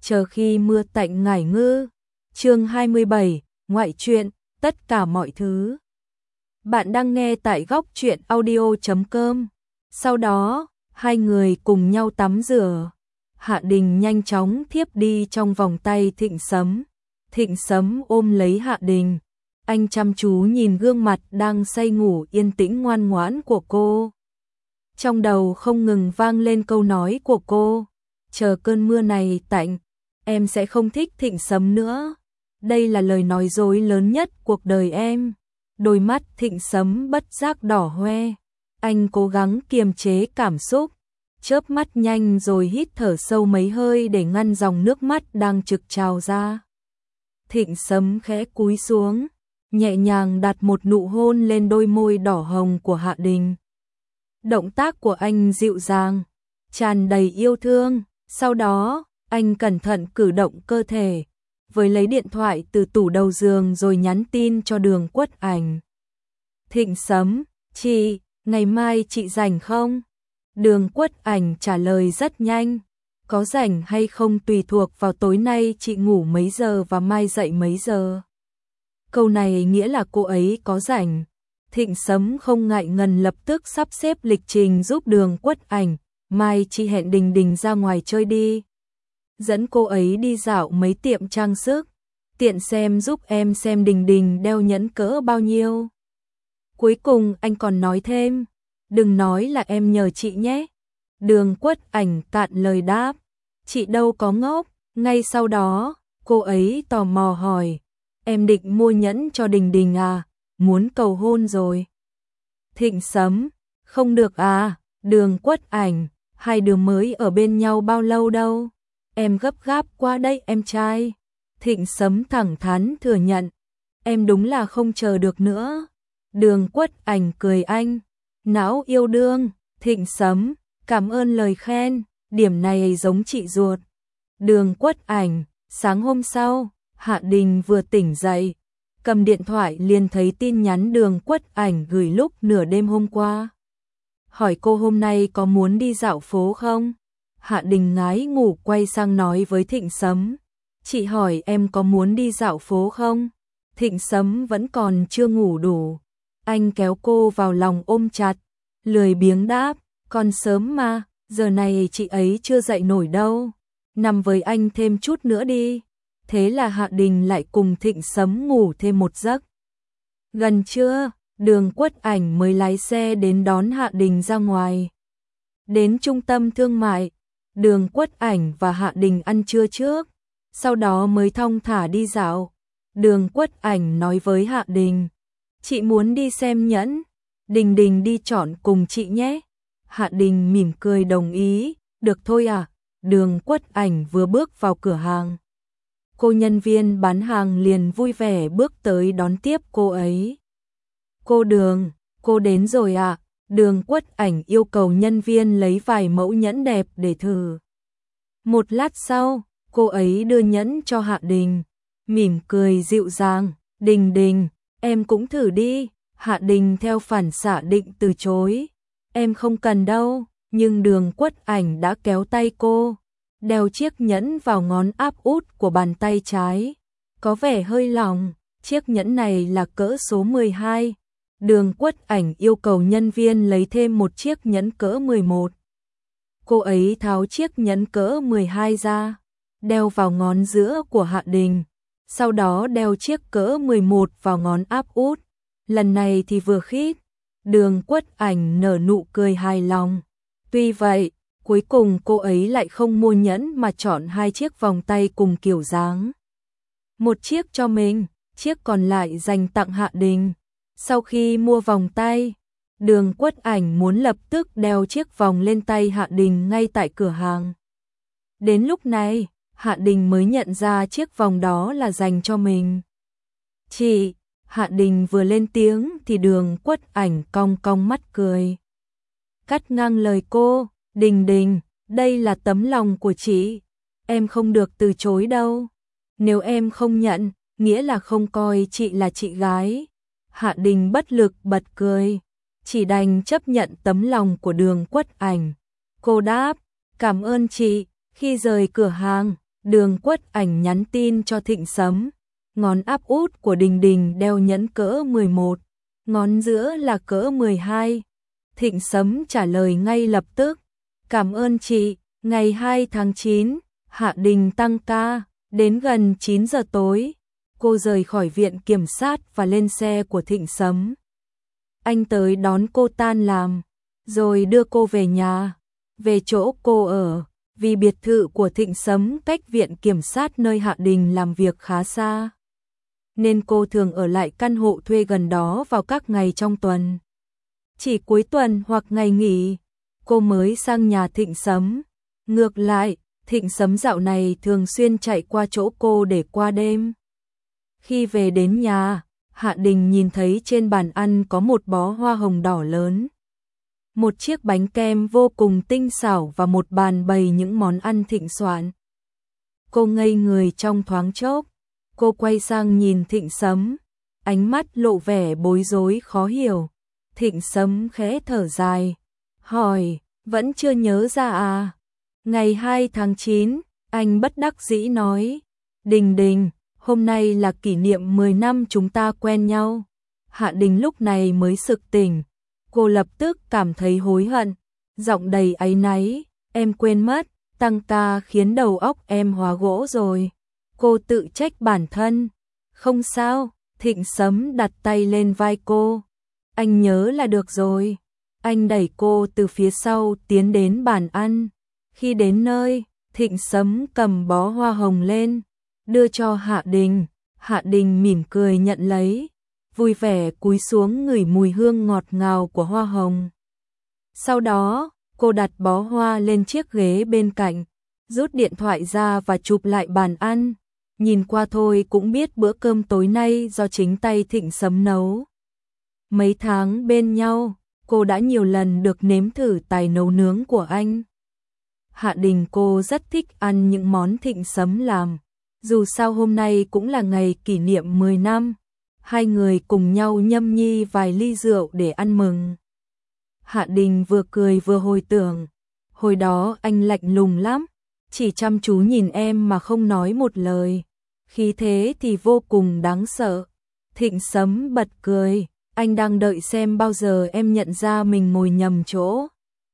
chờ khi mưa tạnh ngải ngư. Chương 27, ngoại truyện, tất cả mọi thứ. Bạn đang nghe tại góc truyện audio.com. Sau đó, hai người cùng nhau tắm rửa. Hạ Đình nhanh chóng thiếp đi trong vòng tay Thịnh Sấm. Thịnh Sấm ôm lấy Hạ Đình. Anh chăm chú nhìn gương mặt đang say ngủ yên tĩnh ngoan ngoãn của cô. Trong đầu không ngừng vang lên câu nói của cô. Chờ cơn mưa này tạnh, em sẽ không thích Thịnh Sấm nữa. Đây là lời nói dối lớn nhất cuộc đời em. Đôi mắt Thịnh Sấm bất giác đỏ hoe. Anh cố gắng kiềm chế cảm xúc, chớp mắt nhanh rồi hít thở sâu mấy hơi để ngăn dòng nước mắt đang trực trào ra. Thịnh Sấm khẽ cúi xuống, nhẹ nhàng đặt một nụ hôn lên đôi môi đỏ hồng của Hạ Đình. Động tác của anh dịu dàng, tràn đầy yêu thương. Sau đó, anh cẩn thận cử động cơ thể, với lấy điện thoại từ tủ đầu giường rồi nhắn tin cho Đường Quất Ảnh. Thịnh Sấm, chị, ngày mai chị rảnh không? Đường Quất Ảnh trả lời rất nhanh. Có rảnh hay không tùy thuộc vào tối nay chị ngủ mấy giờ và mai dậy mấy giờ. Câu này nghĩa là cô ấy có rảnh. Thịnh Sấm không ngại ngần lập tức sắp xếp lịch trình giúp Đường Quất Ảnh. Mai chị hẹn Đình Đình ra ngoài chơi đi. Dẫn cô ấy đi dạo mấy tiệm trang sức. Tiện xem giúp em xem Đình Đình đeo nhẫn cỡ bao nhiêu. Cuối cùng anh còn nói thêm. Đừng nói là em nhờ chị nhé. Đường Quất Ảnh cạn lời đáp. Chị đâu có ngốc. Ngay sau đó, cô ấy tò mò hỏi. Em định mua nhẫn cho Đình Đình à? Muốn cầu hôn rồi. Thịnh Sấm, không được à? Đường Quất Ảnh, hai đứa mới ở bên nhau bao lâu đâu? Em gấp gáp quá đấy em trai. Thịnh Sấm thẳng thắn thừa nhận. Em đúng là không chờ được nữa. Đường Quất Ảnh cười anh. Não yêu đương. Thịnh Sấm, cảm ơn lời khen. Điểm này giống chị ruột. Đường Quất Ảnh, sáng hôm sau, Hạ Đình vừa tỉnh dậy. Cầm điện thoại liền thấy tin nhắn Đường Quất Ảnh gửi lúc nửa đêm hôm qua. Hỏi cô hôm nay có muốn đi dạo phố không? Hạ Đình ngái ngủ quay sang nói với Thịnh Sấm. Chị hỏi em có muốn đi dạo phố không? Thịnh Sấm vẫn còn chưa ngủ đủ. Anh kéo cô vào lòng ôm chặt. Lười biếng đáp. Còn sớm mà, giờ này chị ấy chưa dậy nổi đâu. Nằm với anh thêm chút nữa đi. Thế là Hạ Đình lại cùng Thịnh Sấm ngủ thêm một giấc. Gần trưa, Đường Quất Ảnh mới lái xe đến đón Hạ Đình ra ngoài. Đến trung tâm thương mại, Đường Quất Ảnh và Hạ Đình ăn trưa trước, sau đó mới thong thả đi dạo. Đường Quất Ảnh nói với Hạ Đình, chị muốn đi xem nhẫn, Đình Đình đi chọn cùng chị nhé. Hạ Đình mỉm cười đồng ý, được thôi à. Đường Quất Ảnh vừa bước vào cửa hàng. Cô nhân viên bán hàng liền vui vẻ bước tới đón tiếp cô ấy. Cô Đường, cô đến rồi ạ. Đường Quất Ảnh yêu cầu nhân viên lấy vài mẫu nhẫn đẹp để thử. Một lát sau, cô ấy đưa nhẫn cho Hạ Đình, mỉm cười dịu dàng. Đình Đình, em cũng thử đi. Hạ Đình theo phản xạ định từ chối. Em không cần đâu, nhưng Đường Quất Ảnh đã kéo tay cô. Đeo chiếc nhẫn vào ngón áp út của bàn tay trái. Có vẻ hơi lỏng, chiếc nhẫn này là cỡ số 12. Đường Quất Ảnh yêu cầu nhân viên lấy thêm một chiếc nhẫn cỡ 11. Cô ấy tháo chiếc nhẫn cỡ 12 ra, đeo vào ngón giữa của Hạ Đình. Sau đó đeo chiếc cỡ 11 vào ngón áp út. Lần này thì vừa khít. Đường Quất Ảnh nở nụ cười hài lòng. Tuy vậy, cuối cùng cô ấy lại không mua nhẫn mà chọn hai chiếc vòng tay cùng kiểu dáng. Một chiếc cho mình, chiếc còn lại dành tặng Hạ Đình. Sau khi mua vòng tay, Đường Quất Ảnh muốn lập tức đeo chiếc vòng lên tay Hạ Đình ngay tại cửa hàng. Đến lúc này, Hạ Đình mới nhận ra chiếc vòng đó là dành cho mình. Chị, Hạ Đình vừa lên tiếng thì Đường Quất Ảnh cong cong mắt cười. Cắt ngang lời cô, Đình Đình, đây là tấm lòng của chị. Em không được từ chối đâu. Nếu em không nhận, nghĩa là không coi chị là chị gái. Hạ Đình bất lực bật cười. Chỉ đành chấp nhận tấm lòng của Đường Quất Ảnh. Cô đáp, cảm ơn chị. Khi rời cửa hàng, Đường Quất Ảnh nhắn tin cho Thịnh Sấm, ngón áp út của Đình Đình đeo nhẫn cỡ 11, ngón giữa là cỡ 12. Thịnh Sấm trả lời ngay lập tức, cảm ơn chị. Ngày 2 tháng 9, Hạ Đình tăng ca, đến gần 9 giờ tối, cô rời khỏi viện kiểm sát và lên xe của Thịnh Sấm. Anh tới đón cô tan làm, rồi đưa cô về nhà, về chỗ cô ở, vì biệt thự của Thịnh Sấm cách viện kiểm sát nơi Hạ Đình làm việc khá xa, nên cô thường ở lại căn hộ thuê gần đó vào các ngày trong tuần. Chỉ cuối tuần hoặc ngày nghỉ, cô mới sang nhà Thịnh Sấm. Ngược lại, Thịnh Sấm dạo này thường xuyên chạy qua chỗ cô để qua đêm. Khi về đến nhà, Hạ Đình nhìn thấy trên bàn ăn có một bó hoa hồng đỏ lớn, một chiếc bánh kem vô cùng tinh xảo và một bàn bày những món ăn thịnh soạn. Cô ngây người trong thoáng chốc, cô quay sang nhìn Thịnh Sấm, ánh mắt lộ vẻ bối rối khó hiểu. Thịnh Sấm khẽ thở dài, hỏi, vẫn chưa nhớ ra à? Ngày 2 tháng 9, anh bất đắc dĩ nói, Đình Đình, hôm nay là kỷ niệm 10 năm chúng ta quen nhau. Hạ Đình lúc này mới sực tỉnh, cô lập tức cảm thấy hối hận, giọng đầy áy náy, em quên mất, tăng ca khiến đầu óc em hóa gỗ rồi. Cô tự trách bản thân. Không sao, Thịnh Sấm đặt tay lên vai cô. Anh nhớ là được rồi. Anh đẩy cô từ phía sau tiến đến bàn ăn. Khi đến nơi, Thịnh Sấm cầm bó hoa hồng lên, đưa cho Hạ Đình. Hạ Đình mỉm cười nhận lấy, vui vẻ cúi xuống ngửi mùi hương ngọt ngào của hoa hồng. Sau đó, cô đặt bó hoa lên chiếc ghế bên cạnh, rút điện thoại ra và chụp lại bàn ăn. Nhìn qua thôi cũng biết bữa cơm tối nay do chính tay Thịnh Sấm nấu. Mấy tháng bên nhau, cô đã nhiều lần được nếm thử tài nấu nướng của anh. Hạ Đình cô rất thích ăn những món Thịnh Sấm làm. Dù sao hôm nay cũng là ngày kỷ niệm 10 năm. Hai người cùng nhau nhâm nhi vài ly rượu để ăn mừng. Hạ Đình vừa cười vừa hồi tưởng. Hồi đó anh lạnh lùng lắm, chỉ chăm chú nhìn em mà không nói một lời. Khí thế thì vô cùng đáng sợ. Thịnh Sấm bật cười, anh đang đợi xem bao giờ em nhận ra mình ngồi nhầm chỗ.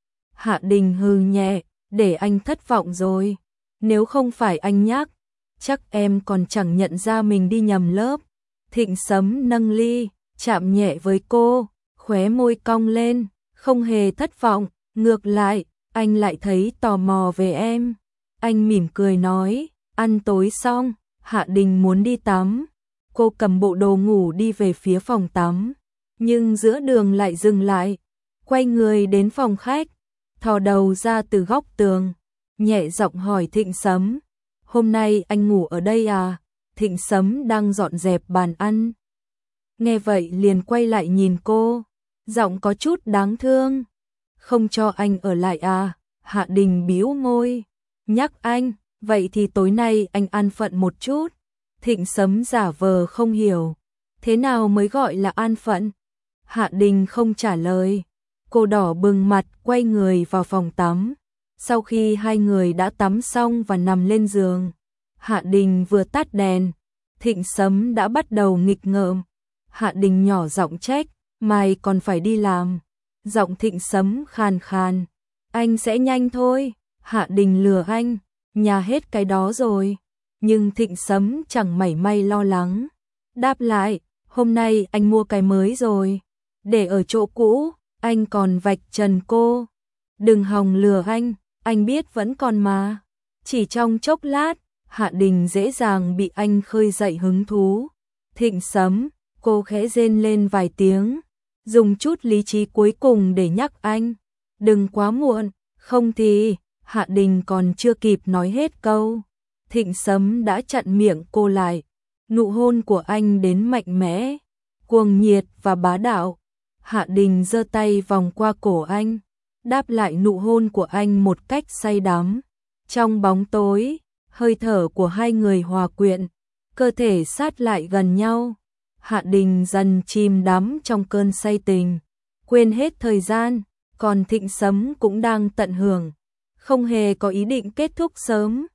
Hạ Đình hừ nhẹ, để anh thất vọng rồi. Nếu không phải anh nhắc, chắc em còn chẳng nhận ra mình đi nhầm lớp. Thịnh Sấm nâng ly, chạm nhẹ với cô, khóe môi cong lên, không hề thất vọng, ngược lại, anh lại thấy tò mò về em. Anh mỉm cười nói, ăn tối xong, Hạ Đình muốn đi tắm. Cô cầm bộ đồ ngủ đi về phía phòng tắm, nhưng giữa đường lại dừng lại, quay người đến phòng khách, thò đầu ra từ góc tường, nhẹ giọng hỏi Thịnh Sấm, hôm nay anh ngủ ở đây à? Thịnh Sấm đang dọn dẹp bàn ăn. Nghe vậy liền quay lại nhìn cô, giọng có chút đáng thương. Không cho anh ở lại à? Hạ Đình bĩu môi, nhắc anh, vậy thì tối nay anh an phận một chút. Thịnh Sấm giả vờ không hiểu, thế nào mới gọi là an phận? Hạ Đình không trả lời, cô đỏ bừng mặt quay người vào phòng tắm. Sau khi hai người đã tắm xong và nằm lên giường, Hạ Đình vừa tắt đèn, Thịnh Sấm đã bắt đầu nghịch ngợm. Hạ Đình nhỏ giọng trách, mày còn phải đi làm. Giọng Thịnh Sấm khàn khàn, anh sẽ nhanh thôi. Hạ Đình lừa anh, nhà hết cái đó rồi. Nhưng Thịnh Sấm chẳng mảy may lo lắng, đáp lại, hôm nay anh mua cái mới rồi, để ở chỗ cũ, anh còn vạch trần cô. Đừng hòng lừa anh biết vẫn còn mà. Chỉ trong chốc lát, Hạ Đình dễ dàng bị anh khơi dậy hứng thú. Thịnh Sấm, cô khẽ rên lên vài tiếng, dùng chút lý trí cuối cùng để nhắc anh, đừng quá muộn, không thì. Hạ Đình còn chưa kịp nói hết câu, Thịnh Sấm đã chặn miệng cô lại. Nụ hôn của anh đến mạnh mẽ, cuồng nhiệt và bá đạo. Hạ Đình giơ tay vòng qua cổ anh, đáp lại nụ hôn của anh một cách say đắm. Trong bóng tối, hơi thở của hai người hòa quyện, cơ thể sát lại gần nhau. Hạ Đình dần chìm đắm trong cơn say tình, quên hết thời gian, còn Thịnh Sấm cũng đang tận hưởng, không hề có ý định kết thúc sớm.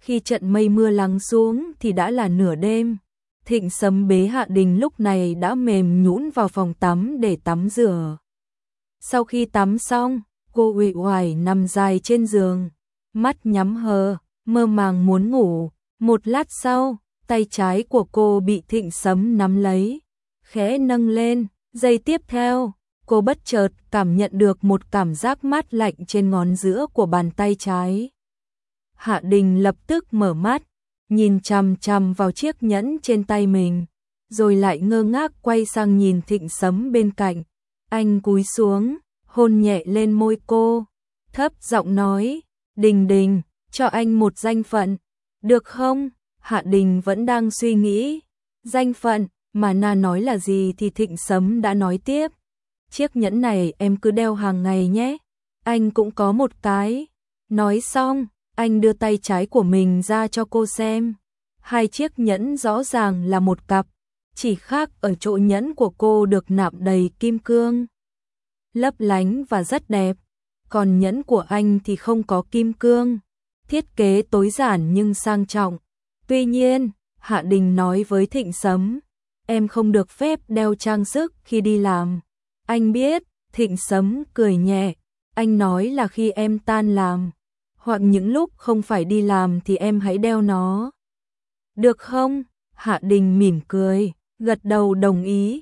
Khi trận mây mưa lắng xuống thì đã là nửa đêm. Thịnh Sấm bế Hạ Đình lúc này đã mềm nhũn vào phòng tắm để tắm rửa. Sau khi tắm xong, cô uể oải nằm dài trên giường, mắt nhắm hờ, mơ màng muốn ngủ. Một lát sau, tay trái của cô bị Thịnh Sấm nắm lấy, khẽ nâng lên. Giây tiếp theo, cô bất chợt cảm nhận được một cảm giác mát lạnh trên ngón giữa của bàn tay trái. Hạ Đình lập tức mở mắt, nhìn chằm chằm vào chiếc nhẫn trên tay mình, rồi lại ngơ ngác quay sang nhìn Thịnh Sấm bên cạnh. Anh cúi xuống, hôn nhẹ lên môi cô, thấp giọng nói, Đình Đình, cho anh một danh phận, được không? Hạ Đình vẫn đang suy nghĩ, danh phận, mà na nói là gì thì Thịnh Sấm đã nói tiếp. Chiếc nhẫn này em cứ đeo hàng ngày nhé, anh cũng có một cái. Nói xong, anh đưa tay trái của mình ra cho cô xem. Hai chiếc nhẫn rõ ràng là một cặp, chỉ khác ở chỗ nhẫn của cô được nạm đầy kim cương, lấp lánh và rất đẹp. Còn nhẫn của anh thì không có kim cương, thiết kế tối giản nhưng sang trọng. Tuy nhiên, Hạ Đình nói với Thịnh Sấm, em không được phép đeo trang sức khi đi làm. Anh biết. Thịnh Sấm cười nhẹ, anh nói là khi em tan làm, hoặc những lúc không phải đi làm thì em hãy đeo nó. Được không? Hạ Đình mỉm cười, gật đầu đồng ý,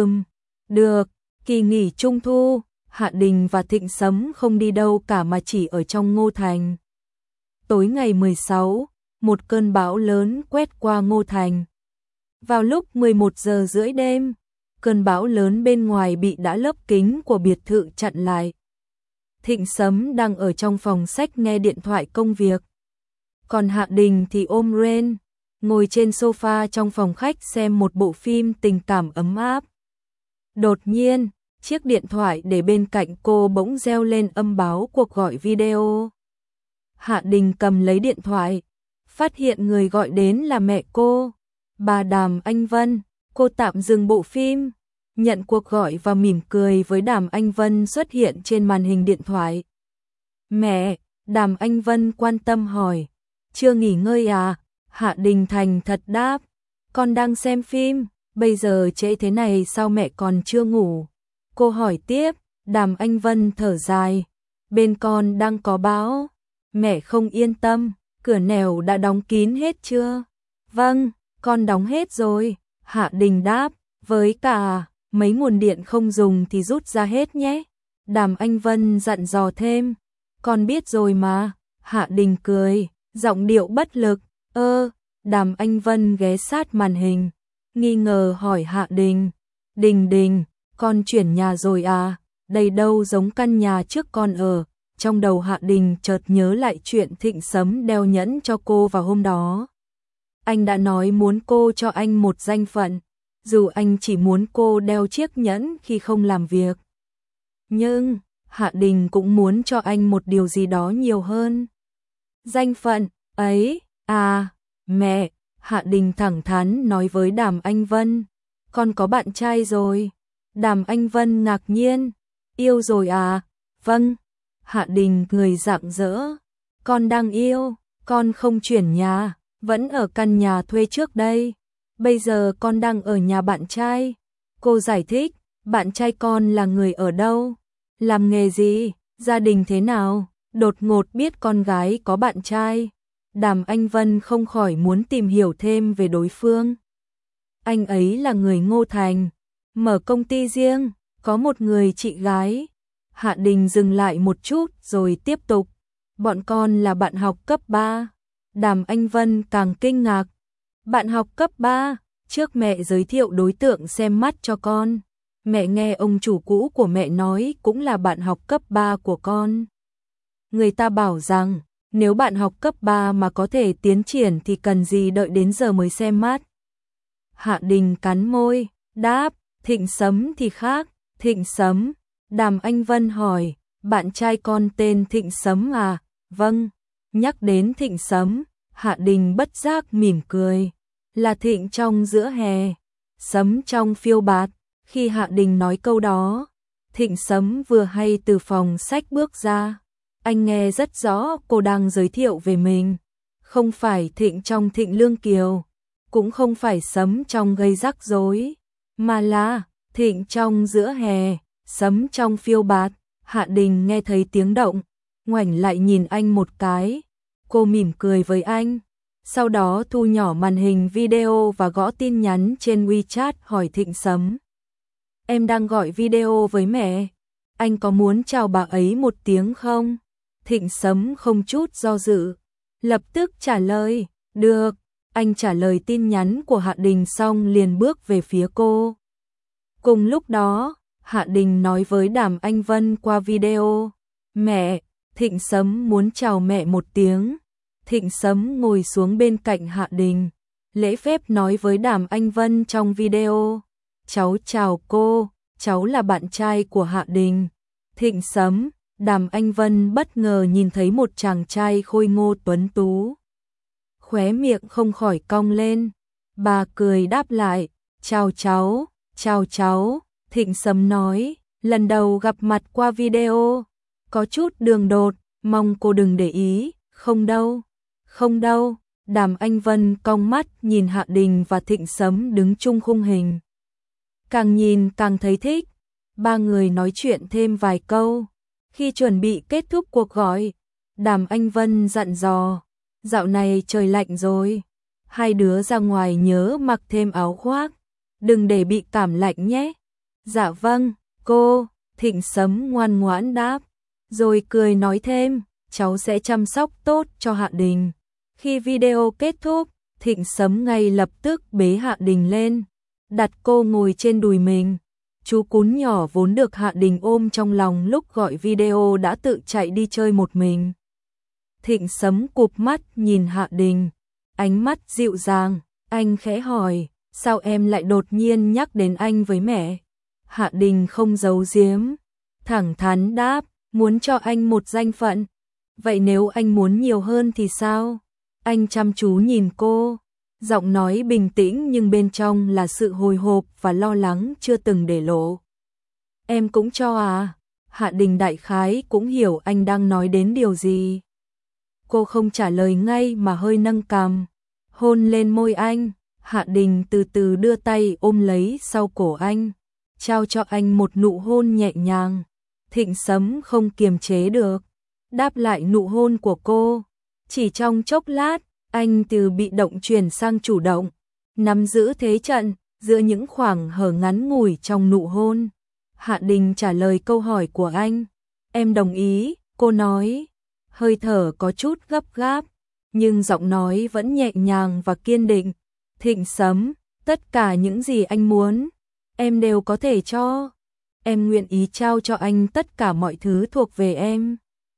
được. Kỳ nghỉ Trung thu, Hạ Đình và Thịnh Sấm không đi đâu cả mà chỉ ở trong Ngô Thành. Tối ngày 16, một cơn bão lớn quét qua Ngô Thành. Vào lúc 11 giờ rưỡi đêm, cơn bão lớn bên ngoài bị đã lớp kính của biệt thự chặn lại. Thịnh Sấm đang ở trong phòng sách nghe điện thoại công việc. Còn Hạ Đình thì ôm Ren, ngồi trên sofa trong phòng khách xem một bộ phim tình cảm ấm áp. Đột nhiên, chiếc điện thoại để bên cạnh cô bỗng reo lên âm báo cuộc gọi video. Hạ Đình cầm lấy điện thoại, phát hiện người gọi đến là mẹ cô, bà Đàm Anh Vân. Cô tạm dừng bộ phim, nhận cuộc gọi và mỉm cười với Đàm Anh Vân xuất hiện trên màn hình điện thoại. Mẹ, Đàm Anh Vân quan tâm hỏi, chưa nghỉ ngơi à? Hạ Đình thành thật đáp, con đang xem phim, bây giờ trễ thế này sao mẹ còn chưa ngủ? Cô hỏi tiếp. Đàm Anh Vân thở dài, bên con đang có bão, mẹ không yên tâm. Cửa nẻo đã đóng kín hết chưa? Vâng, con đóng hết rồi. Hạ Đình đáp, với cả mấy nguồn điện không dùng thì rút ra hết nhé. Đàm Anh Vân dặn dò thêm, con biết rồi mà. Hạ Đình cười, giọng điệu bất lực. Đàm Anh Vân ghé sát màn hình, nghi ngờ hỏi Hạ Đình, Đình, con chuyển nhà rồi à? Đây đâu giống căn nhà trước con ở. Trong đầu Hạ Đình chợt nhớ lại chuyện Thịnh Sấm đeo nhẫn cho cô vào hôm đó. Anh đã nói muốn cô cho anh một danh phận, dù anh chỉ muốn cô đeo chiếc nhẫn khi không làm việc. Nhưng, Hạ Đình cũng muốn cho anh một điều gì đó nhiều hơn. Danh phận, ấy, à, mẹ, Hạ Đình thẳng thắn nói với Đàm Anh Vân, con có bạn trai rồi. Đàm Anh Vân ngạc nhiên, yêu rồi à? Vâng. Hạ Đình cười rạng rỡ, con đang yêu, con không chuyển nhà, vẫn ở căn nhà thuê trước đây. Bây giờ con đang ở nhà bạn trai. Cô giải thích, bạn trai con là người ở đâu? Làm nghề gì? Gia đình thế nào? Đột ngột biết con gái có bạn trai, Đàm Anh Vân không khỏi muốn tìm hiểu thêm về đối phương. Anh ấy là người Ngô Thành, mở công ty riêng, có một người chị gái. Hạ Đình dừng lại một chút rồi tiếp tục, bọn con là bạn học cấp 3. Đàm Anh Vân càng kinh ngạc, bạn học cấp 3, trước mẹ giới thiệu đối tượng xem mắt cho con. Mẹ nghe ông chủ cũ của mẹ nói cũng là bạn học cấp 3 của con. Người ta bảo rằng, nếu bạn học cấp 3 mà có thể tiến triển thì cần gì đợi đến giờ mới xem mắt. Hạ Đình cắn môi, đáp, Thịnh Sấm thì khác. Thịnh Sấm? Đàm Anh Vân hỏi, bạn trai con tên Thịnh Sấm à? Vâng. Nhắc đến Thịnh Sấm, Hạ Đình bất giác mỉm cười, là Thịnh trong giữa hè, Sấm trong phiêu bạt. Khi Hạ Đình nói câu đó, Thịnh Sấm vừa hay từ phòng sách bước ra. Anh nghe rất rõ cô đang giới thiệu về mình. Không phải Thịnh trong Thịnh Lương Kiều, cũng không phải Sấm trong Gây Rắc Rối, mà là Thịnh trong Giữa Hè, Sấm trong Phiêu Bạt. Hạ Đình nghe thấy tiếng động, ngoảnh lại nhìn anh một cái. Cô mỉm cười với anh, sau đó thu nhỏ màn hình video và gõ tin nhắn trên WeChat hỏi Thịnh Sấm. Em đang gọi video với mẹ, anh có muốn chào bà ấy một tiếng không? Thịnh Sấm không chút do dự, lập tức trả lời, được. Anh trả lời tin nhắn của Hạ Đình xong liền bước về phía cô. Cùng lúc đó, Hạ Đình nói với Đàm Anh Vân qua video, mẹ, Thịnh Sấm muốn chào mẹ một tiếng. Thịnh Sấm ngồi xuống bên cạnh Hạ Đình, lễ phép nói với Đàm Anh Vân trong video, cháu chào cô, cháu là bạn trai của Hạ Đình. Thịnh Sấm, Đàm Anh Vân bất ngờ nhìn thấy một chàng trai khôi ngô tuấn tú. Khóe miệng không khỏi cong lên, bà cười đáp lại, chào cháu, chào cháu. Thịnh Sấm nói, lần đầu gặp mặt qua video, có chút đường đột, mong cô đừng để ý. Không đâu, không đâu. Đàm Anh Vân cong mắt nhìn Hạ Đình và Thịnh Sấm đứng chung khung hình. Càng nhìn càng thấy thích, ba người nói chuyện thêm vài câu. Khi chuẩn bị kết thúc cuộc gọi, Đàm Anh Vân dặn dò, dạo này trời lạnh rồi, hai đứa ra ngoài nhớ mặc thêm áo khoác, đừng để bị cảm lạnh nhé. Dạ vâng, cô. Thịnh Sấm ngoan ngoãn đáp, rồi cười nói thêm, cháu sẽ chăm sóc tốt cho Hạ Đình. Khi video kết thúc, Thịnh Sấm ngay lập tức bế Hạ Đình lên, đặt cô ngồi trên đùi mình. Chú cún nhỏ vốn được Hạ Đình ôm trong lòng lúc gọi video đã tự chạy đi chơi một mình. Thịnh Sấm cụp mắt nhìn Hạ Đình, ánh mắt dịu dàng, anh khẽ hỏi, sao em lại đột nhiên nhắc đến anh với mẹ? Hạ Đình không giấu giếm, thẳng thắn đáp, muốn cho anh một danh phận. Vậy nếu anh muốn nhiều hơn thì sao? Anh chăm chú nhìn cô, giọng nói bình tĩnh nhưng bên trong là sự hồi hộp và lo lắng chưa từng để lộ. Em cũng cho à? Hạ Đình đại khái cũng hiểu anh đang nói đến điều gì. Cô không trả lời ngay mà hơi nâng cằm, hôn lên môi anh. Hạ Đình từ từ đưa tay ôm lấy sau cổ anh, trao cho anh một nụ hôn nhẹ nhàng. Thịnh Sấm không kiềm chế được, đáp lại nụ hôn của cô. Chỉ trong chốc lát, anh từ bị động chuyển sang chủ động, nắm giữ thế trận giữa những khoảng hở ngắn ngủi trong nụ hôn. Hạ Đình trả lời câu hỏi của anh. Em đồng ý, cô nói, hơi thở có chút gấp gáp, nhưng giọng nói vẫn nhẹ nhàng và kiên định. Thịnh Sấm, tất cả những gì anh muốn, em đều có thể cho. Em nguyện ý trao cho anh tất cả mọi thứ thuộc về em.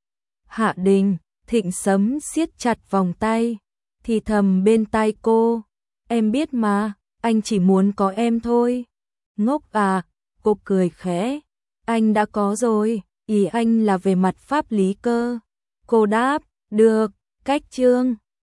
Hạ Đình, Thịnh Sấm siết chặt vòng tay, thì thầm bên tai cô, em biết mà, anh chỉ muốn có em thôi. Ngốc à, cô cười khẽ, anh đã có rồi, ý anh là về mặt pháp lý cơ. Cô đáp, được, cách chương.